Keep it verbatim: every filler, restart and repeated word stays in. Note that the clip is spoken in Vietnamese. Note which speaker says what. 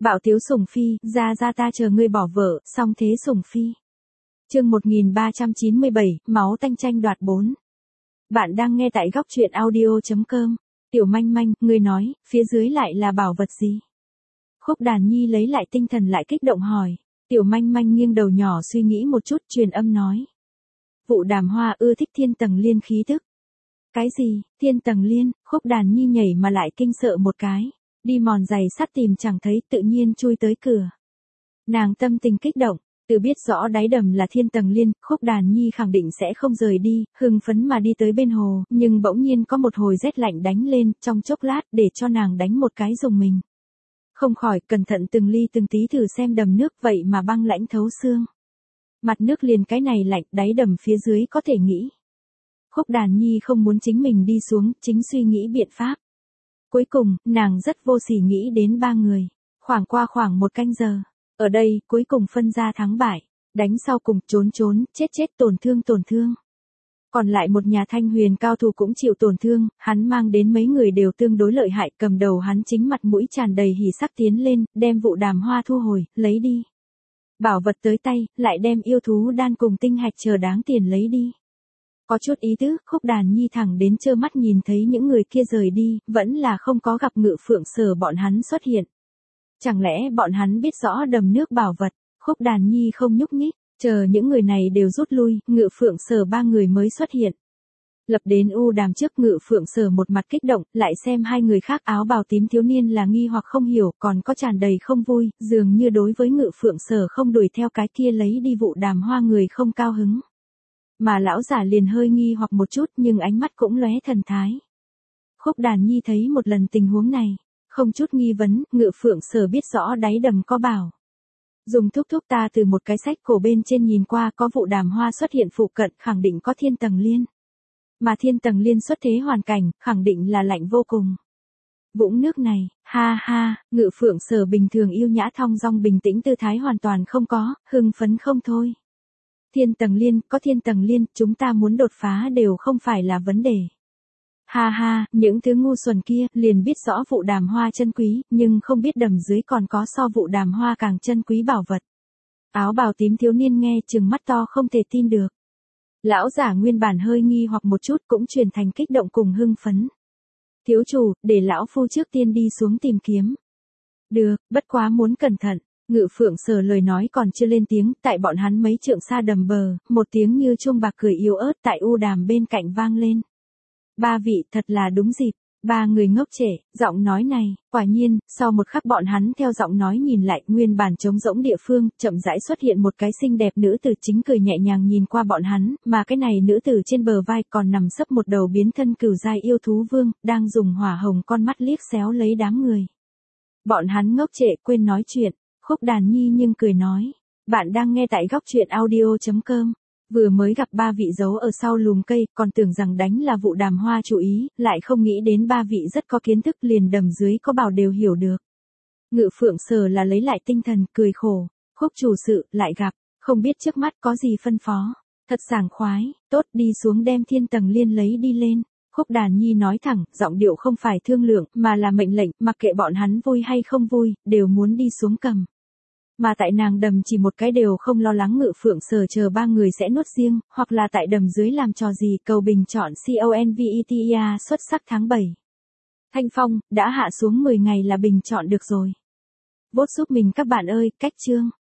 Speaker 1: Bạo Tiếu Sủng Phi, ra ra ta chờ ngươi bỏ vợ, xong thế Sủng Phi. Chương một nghìn ba trăm chín mươi bảy, máu tanh tranh đoạt bốn. Bạn đang nghe tại góc truyện audio chấm com. Tiểu Manh Manh, ngươi nói, phía dưới lại là bảo vật gì? Khúc Đàn Nhi lấy lại tinh thần lại kích động hỏi. Tiểu Manh Manh nghiêng đầu nhỏ suy nghĩ một chút, truyền âm nói. Vụ Đàm Hoa ưa thích thiên tầng liên khí thức. Cái gì, thiên tầng liên? Khúc Đàn Nhi nhảy mà lại kinh sợ một cái. Đi mòn giày sắt tìm chẳng thấy, tự nhiên chui tới cửa. Nàng tâm tình kích động, tự biết rõ đáy đầm là thiên tầng liên, Khúc Đàn Nhi khẳng định sẽ không rời đi, hưng phấn mà đi tới bên hồ, nhưng bỗng nhiên có một hồi rét lạnh đánh lên, trong chốc lát để cho nàng đánh một cái dùng mình. Không khỏi, cẩn thận từng ly từng tí thử xem đầm nước vậy mà băng lãnh thấu xương. Mặt nước liền cái này lạnh, đáy đầm phía dưới có thể nghĩ. Khúc Đàn Nhi không muốn chính mình đi xuống, chính suy nghĩ biện pháp. Cuối cùng, nàng rất vô sỉ nghĩ đến ba người. Khoảng qua khoảng một canh giờ. Ở đây, cuối cùng phân ra thắng bại. Đánh sau cùng, trốn trốn, chết chết tổn thương tổn thương. Còn lại một nhà Thanh Huyền cao thủ cũng chịu tổn thương, hắn mang đến mấy người đều tương đối lợi hại, cầm đầu hắn chính mặt mũi tràn đầy hỉ sắc tiến lên, đem Vụ Đàm Hoa thu hồi, lấy đi. Bảo vật tới tay, lại đem yêu thú đan cùng tinh hạch chờ đáng tiền lấy đi. Có chút ý tứ, Khúc Đàn Nhi thẳng đến trơ mắt nhìn thấy những người kia rời đi, vẫn là không có gặp Ngự Phượng Sở bọn hắn xuất hiện. Chẳng lẽ bọn hắn biết rõ đầm nước bảo vật? Khúc Đàn Nhi không nhúc nhích, chờ những người này đều rút lui, Ngự Phượng Sở ba người mới xuất hiện. Lập đến U Đàm trước, Ngự Phượng Sở một mặt kích động, lại xem hai người khác áo bào tím thiếu niên là nghi hoặc không hiểu, còn có tràn đầy không vui, dường như đối với Ngự Phượng Sở không đuổi theo cái kia lấy đi Vụ Đàm Hoa người không cao hứng. Mà lão giả liền hơi nghi hoặc một chút nhưng ánh mắt cũng lóe thần thái. Khúc Đàn Nhi thấy một lần tình huống này, không chút nghi vấn, Ngự Phượng Sở biết rõ đáy đầm có bảo. Dùng thúc thúc ta từ một cái sách cổ bên trên nhìn qua có Vụ Đàm Hoa xuất hiện phụ cận, khẳng định có thiên tầng liên. Mà thiên tầng liên xuất thế hoàn cảnh, khẳng định là lạnh vô cùng. Vũng nước này, ha ha, Ngự Phượng Sở bình thường yêu nhã thong dong bình tĩnh tư thái hoàn toàn không có, hưng phấn không thôi. Thiên tầng liên, có thiên tầng liên, chúng ta muốn đột phá đều không phải là vấn đề. Ha ha, những thứ ngu xuẩn kia, liền biết rõ Vụ Đàm Hoa chân quý, nhưng không biết đầm dưới còn có so Vụ Đàm Hoa càng chân quý bảo vật. Áo bào tím thiếu niên nghe trừng mắt to không thể tin được. Lão giả nguyên bản hơi nghi hoặc một chút cũng chuyển thành kích động cùng hưng phấn. Thiếu chủ, để lão phu trước tiên đi xuống tìm kiếm. Được, bất quá muốn cẩn thận. Ngự Phượng Sở lời nói còn chưa lên tiếng, tại bọn hắn mấy trượng xa đầm bờ, một tiếng như chuông bạc cười yếu ớt tại U Đàm bên cạnh vang lên. Ba vị, thật là đúng dịp. Ba người ngốc trệ, giọng nói này, quả nhiên, sau một khắc bọn hắn theo giọng nói nhìn lại, nguyên bản trống rỗng địa phương, chậm rãi xuất hiện một cái xinh đẹp nữ tử chính cười nhẹ nhàng nhìn qua bọn hắn, mà cái này nữ tử trên bờ vai còn nằm sấp một đầu biến thân cửu giai yêu thú vương, đang dùng hỏa hồng con mắt liếc xéo lấy đám người. Bọn hắn ngốc trệ quên nói chuyện. Khúc Đàn Nhi nhưng cười nói, bạn đang nghe tại góc truyện audio chấm com. Vừa mới gặp ba vị giấu ở sau lùm cây, còn tưởng rằng đánh là Vụ Đàm Hoa chủ ý, lại không nghĩ đến ba vị rất có kiến thức liền đầm dưới có bảo đều hiểu được. Ngự Phượng Sở là lấy lại tinh thần, cười khổ, Khúc chủ sự, lại gặp, không biết trước mắt có gì phân phó. Thật sảng khoái, tốt đi xuống đem thiên tầng liên lấy đi lên. Khúc Đàn Nhi nói thẳng, giọng điệu không phải thương lượng, mà là mệnh lệnh, mặc kệ bọn hắn vui hay không vui, đều muốn đi xuống cầm. Mà tại nàng đầm chỉ một cái đều không lo lắng Ngự Phượng Sở chờ ba người sẽ nuốt riêng, hoặc là tại đầm dưới làm trò gì, cầu bình chọn CONVETA xuất sắc tháng bảy. Thanh Phong, đã hạ xuống mười ngày là bình chọn được rồi. Vote giúp mình các bạn ơi, cách chương.